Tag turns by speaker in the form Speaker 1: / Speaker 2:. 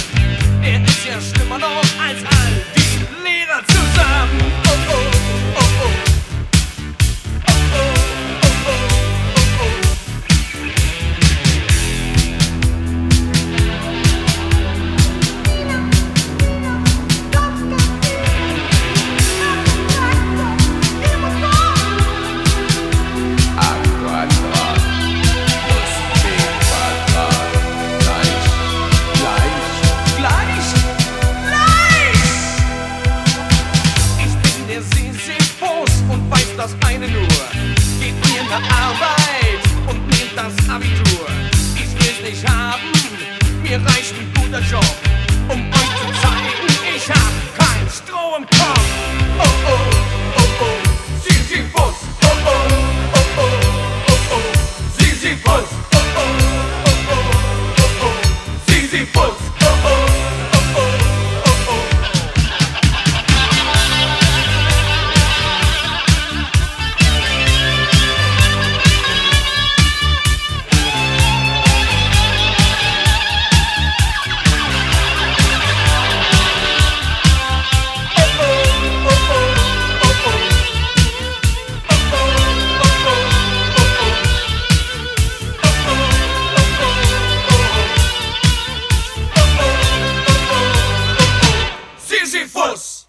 Speaker 1: Er ist ja schlimmer noch als all die Lehrer zusammen. Oh oh, oh oh. Oh oh, oh oh, oh oh. Das eine nur, geht mir in der Arbeit und nehmt das Abitur. Ich will's nicht haben, mir reicht ein guter Job, um euch zu zeigen, ich hab kein Stroh im Kopf. Oh oh, oh oh, Sisyphus. Oh oh, oh oh, oh oh, Sisyphus. Oh oh, oh oh, oh oh, Sisyphus. Oh oh, oh oh, oh oh. Sisyphus!